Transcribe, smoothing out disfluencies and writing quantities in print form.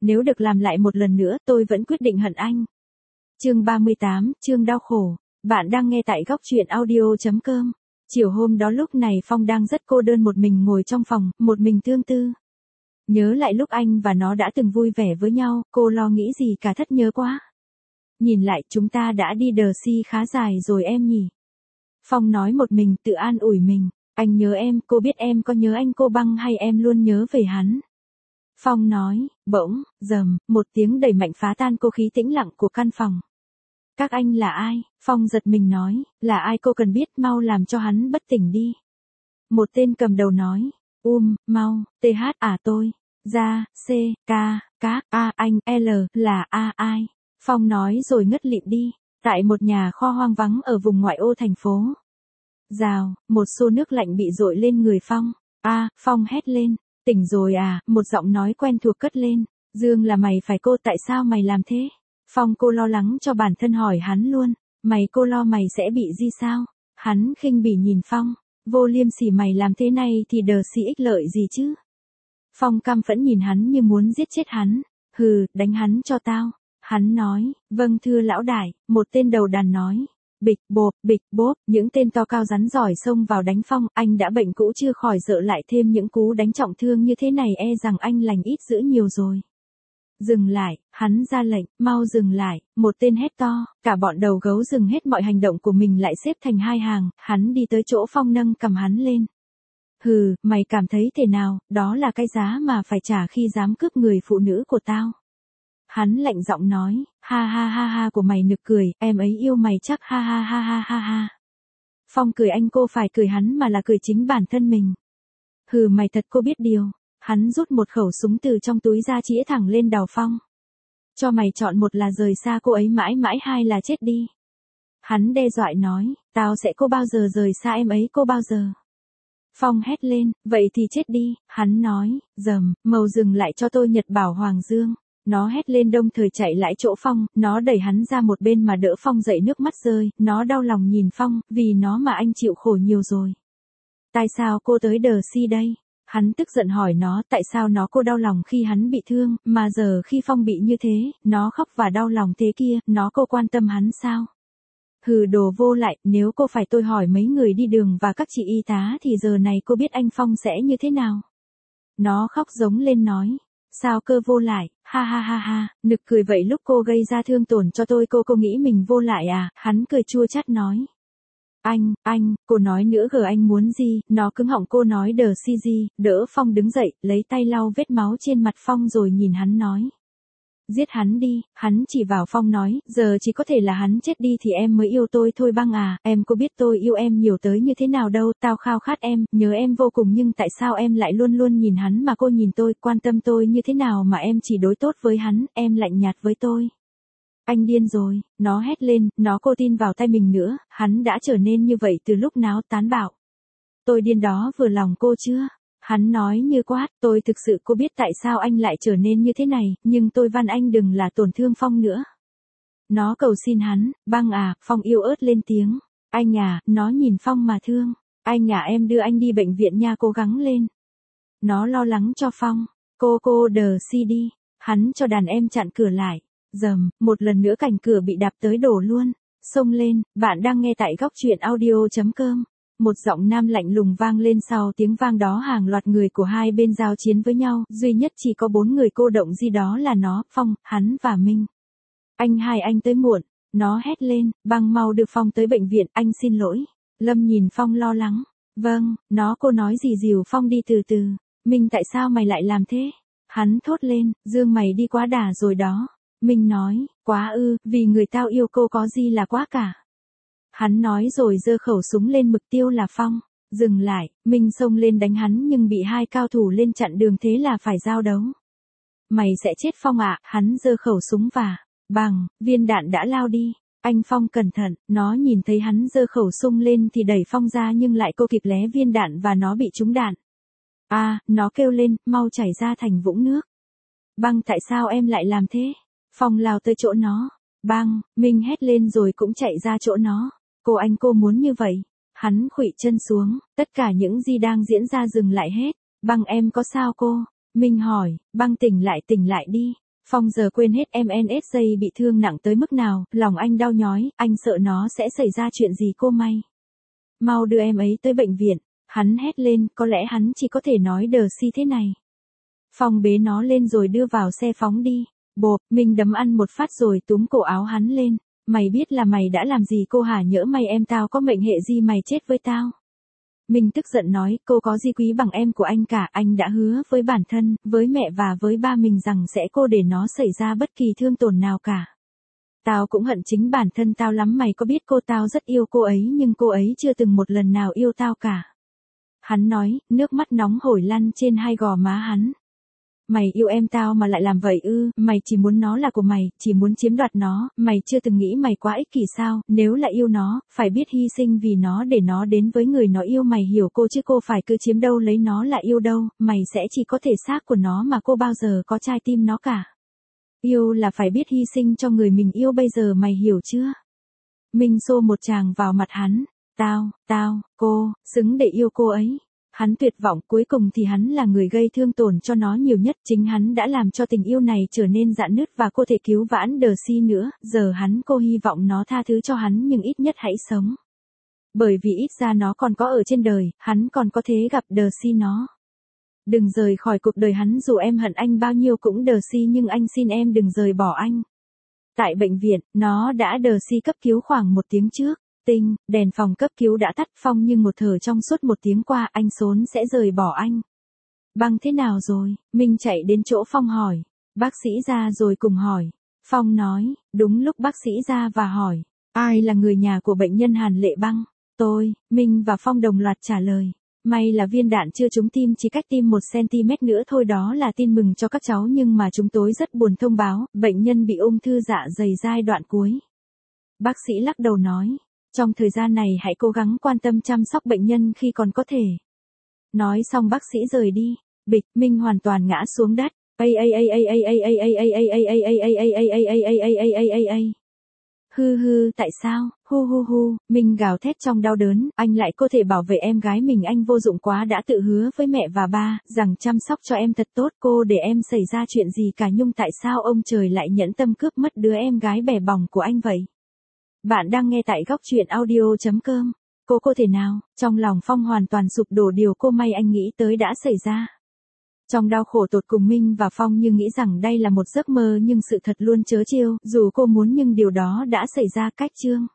Nếu được làm lại một lần nữa, tôi vẫn quyết định hận anh. Chương 38, chương đau khổ. Bạn đang nghe tại góc truyện audio.com. Chiều hôm đó lúc này Phong đang rất cô đơn một mình ngồi trong phòng, một mình tương tư. Nhớ lại lúc anh và nó đã từng vui vẻ với nhau, cô lo nghĩ gì cả thất nhớ quá. Nhìn lại chúng ta đã đi đờ si khá dài rồi em nhỉ. Phong nói một mình tự an ủi mình. Anh nhớ em, cô biết em có nhớ anh cô Băng hay em luôn nhớ về hắn. Phong nói, bỗng, rầm, một tiếng đầy mạnh phá tan cô khí tĩnh lặng của căn phòng. Các anh là ai? Phong giật mình nói, là ai cô cần biết, mau làm cho hắn bất tỉnh đi. Một tên cầm đầu nói, mau, TH tôi, ra, C, K, các, A anh, L, là A ai. Phong nói rồi ngất lịm đi, tại một nhà kho hoang vắng ở vùng ngoại ô thành phố. Rào, một xô nước lạnh bị dội lên người Phong. Phong hét lên, tỉnh rồi à, một giọng nói quen thuộc cất lên. Dương là mày phải cô, tại sao mày làm thế? Phong cô lo lắng cho bản thân hỏi hắn luôn, mày cô lo mày sẽ bị gì sao? Hắn khinh bỉ nhìn Phong, vô liêm sỉ, mày làm thế này thì đờ si ích lợi gì chứ? Phong căm phẫn nhìn hắn như muốn giết chết hắn, hừ, đánh hắn cho tao. Hắn nói, vâng thưa lão đại, một tên đầu đàn nói. Bịch bốp, những tên to cao rắn giỏi xông vào đánh Phong, anh đã bệnh cũ chưa khỏi dợ lại thêm những cú đánh trọng thương như thế này e rằng anh lành ít dữ nhiều rồi. Dừng lại, hắn ra lệnh, mau dừng lại, một tên hét to, cả bọn đầu gấu dừng hết mọi hành động của mình lại xếp thành hai hàng, hắn đi tới chỗ Phong nâng cầm hắn lên. Hừ, mày cảm thấy thế nào, đó là cái giá mà phải trả khi dám cướp người phụ nữ của tao. Hắn lạnh giọng nói, ha của mày nực cười, em ấy yêu mày chắc ha. Phong cười, anh cô phải cười hắn mà là cười chính bản thân mình. Hừ, mày thật cô biết điều. Hắn rút một khẩu súng từ trong túi ra chĩa thẳng lên đầu Phong. Cho mày chọn, một là rời xa cô ấy mãi mãi, hai là chết đi. Hắn đe dọa nói, tao sẽ cô bao giờ rời xa em ấy cô bao giờ. Phong hét lên, vậy thì chết đi. Hắn nói, rầm, màu dừng lại cho tôi Nhật Bảo Hoàng Dương. Nó hét lên đồng thời chạy lại chỗ Phong, nó đẩy hắn ra một bên mà đỡ Phong dậy, nước mắt rơi, nó đau lòng nhìn Phong, vì nó mà anh chịu khổ nhiều rồi. Tại sao cô tới đờ si đây? Hắn tức giận hỏi nó, tại sao cô đau lòng khi hắn bị thương, mà giờ khi Phong bị như thế, nó khóc và đau lòng thế kia, cô quan tâm hắn sao? Hừ, đồ vô lại, nếu cô phải tôi hỏi mấy người đi đường và các chị y tá thì giờ này cô biết anh Phong sẽ như thế nào? Nó khóc giống lên nói. Sao cơ vô lại, ha, nực cười, vậy lúc cô gây ra thương tổn cho tôi cô nghĩ mình vô lại à? Hắn cười chua chát nói. Anh, cô nói nữa gờ, anh muốn gì? Nó cứng họng, cô nói đờ si gì, đỡ Phong đứng dậy, lấy tay lau vết máu trên mặt Phong rồi nhìn hắn nói. Giết hắn đi, hắn chỉ vào Phong nói, giờ chỉ có thể là hắn chết đi thì em mới yêu tôi thôi Băng à, em có biết tôi yêu em nhiều tới như thế nào đâu, tao khao khát em, nhớ em vô cùng, nhưng tại sao em lại luôn luôn nhìn hắn mà cô nhìn tôi, quan tâm tôi như thế nào mà em chỉ đối tốt với hắn, em lạnh nhạt với tôi. Anh điên rồi, nó hét lên, cô tin vào tay mình nữa, hắn đã trở nên như vậy từ lúc nào, tán bạo. Tôi điên đó, vừa lòng cô chưa? Hắn nói như quát, tôi thực sự cô biết tại sao anh lại trở nên như thế này, nhưng tôi van anh đừng là tổn thương Phong nữa. Nó cầu xin hắn, Băng à, Phong yếu ớt lên tiếng. Anh à, nó nhìn Phong mà thương. Anh à, em đưa anh đi bệnh viện nha, cố gắng lên. Nó lo lắng cho Phong. Cô đờ si đi. Hắn cho đàn em chặn cửa lại. Rầm, một lần nữa cảnh cửa bị đạp tới đổ luôn. Xông lên, bạn đang nghe tại góc truyện audio.com. Một giọng nam lạnh lùng vang lên, sau tiếng vang đó hàng loạt người của hai bên giao chiến với nhau, duy nhất chỉ có 4 người cô động gì, đó là nó, Phong, hắn và Minh. Anh tới muộn, nó hét lên, Băng mau đưa Phong tới bệnh viện, anh xin lỗi. Lâm nhìn Phong lo lắng, vâng, cô nói gì, dìu Phong đi từ từ. Minh, tại sao mày lại làm thế? Hắn thốt lên, Dương mày đi quá đà rồi đó. Minh nói, quá ư, vì người tao yêu cô có gì là quá cả. Hắn nói rồi giơ khẩu súng lên, mục tiêu là Phong. Dừng lại, Minh xông lên đánh hắn nhưng bị hai cao thủ lên chặn đường, thế là phải giao đấu. Mày sẽ chết Phong ạ, hắn giơ khẩu súng và, bằng, viên đạn đã lao đi. Anh Phong cẩn thận, nó nhìn thấy hắn giơ khẩu súng lên thì đẩy Phong ra nhưng lại cô kịp lé viên đạn và nó bị trúng đạn. Nó kêu lên, mau chảy ra thành vũng nước. Băng, tại sao em lại làm thế? Phong lao tới chỗ nó. Băng, Minh hét lên rồi cũng chạy ra chỗ nó. Cô muốn như vậy. Hắn khuỵu chân xuống, tất cả những gì đang diễn ra dừng lại hết. Băng, em có sao cô? Minh hỏi, Băng tỉnh lại đi. Phong giờ quên hết MNSJ bị thương nặng tới mức nào, lòng anh đau nhói, anh sợ nó sẽ xảy ra chuyện gì cô May. Mau đưa em ấy tới bệnh viện, hắn hét lên, có lẽ hắn chỉ có thể nói đờ si thế này. Phong bế nó lên rồi đưa vào xe phóng đi. Bộp, mình đấm ăn một phát rồi túm cổ áo hắn lên. Mày biết là mày đã làm gì cô hả, nhỡ mày em tao có mệnh hệ gì mày chết với tao. Mình tức giận nói, cô có gì quý bằng em của anh cả, anh đã hứa với bản thân, với mẹ và với ba mình rằng sẽ cô để nó xảy ra bất kỳ thương tổn nào cả. Tao cũng hận chính bản thân tao lắm, mày có biết cô, tao rất yêu cô ấy nhưng cô ấy chưa từng một lần nào yêu tao cả. Hắn nói, nước mắt nóng hổi lăn trên hai gò má hắn. Mày yêu em tao mà lại làm vậy ư, mày chỉ muốn nó là của mày, chỉ muốn chiếm đoạt nó, mày chưa từng nghĩ mày quá ích kỷ sao, nếu là yêu nó, phải biết hy sinh vì nó để nó đến với người nó yêu, mày hiểu cô chứ, cô phải cứ chiếm đâu lấy nó là yêu đâu, mày sẽ chỉ có thể xác của nó mà cô bao giờ có trái tim nó cả. Yêu là phải biết hy sinh cho người mình yêu, bây giờ mày hiểu chưa? Mình xô một tràng vào mặt hắn, cô, xứng để yêu cô ấy. Hắn tuyệt vọng, cuối cùng thì hắn là người gây thương tổn cho nó nhiều nhất, chính hắn đã làm cho tình yêu này trở nên rạn nứt và cô thể cứu vãn đờ si nữa, giờ cô hy vọng nó tha thứ cho hắn nhưng ít nhất hãy sống. Bởi vì ít ra nó còn có ở trên đời, hắn còn có thể gặp đờ si nó. Đừng rời khỏi cuộc đời hắn, dù em hận anh bao nhiêu cũng đờ si, nhưng anh xin em đừng rời bỏ anh. Tại bệnh viện, nó đã đờ si cấp cứu khoảng 1 tiếng trước. Đèn phòng cấp cứu đã tắt. Phong nhưng một thở trong suốt 1 tiếng qua, anh Sốn sẽ rời bỏ anh. Băng thế nào rồi? Mình chạy đến chỗ Phong hỏi. Bác sĩ ra rồi cùng hỏi. Phong nói, đúng lúc bác sĩ ra và hỏi, ai là người nhà của bệnh nhân Hàn Lệ Băng? Tôi, Minh và Phong đồng loạt trả lời. May là viên đạn chưa trúng tim, chỉ cách tim 1 cm nữa thôi, đó là tin mừng cho các cháu, nhưng mà chúng tôi rất buồn thông báo, bệnh nhân bị ung thư dạ dày giai đoạn cuối. Bác sĩ lắc đầu nói. Trong thời gian này hãy cố gắng quan tâm chăm sóc bệnh nhân khi còn có thể. Nói xong bác sĩ rời đi. Bịch, Minh hoàn toàn ngã xuống đất. Hư, tại sao? Hu, Minh gào thét trong đau đớn, anh lại có thể bảo vệ em gái mình, anh vô dụng quá, đã tự hứa với mẹ và ba rằng chăm sóc cho em thật tốt, cô để em xảy ra chuyện gì cả, nhưng tại sao ông trời lại nhẫn tâm cướp mất đứa em gái bẻ bỏng của anh vậy? Bạn đang nghe tại góc truyện audio.com. Cô thể nào? Trong lòng Phong hoàn toàn sụp đổ, điều cô May anh nghĩ tới đã xảy ra. Trong đau khổ tột cùng, Minh và Phong như nghĩ rằng đây là một giấc mơ, nhưng sự thật luôn trớ trêu, dù cô muốn nhưng điều đó đã xảy ra. Cách chương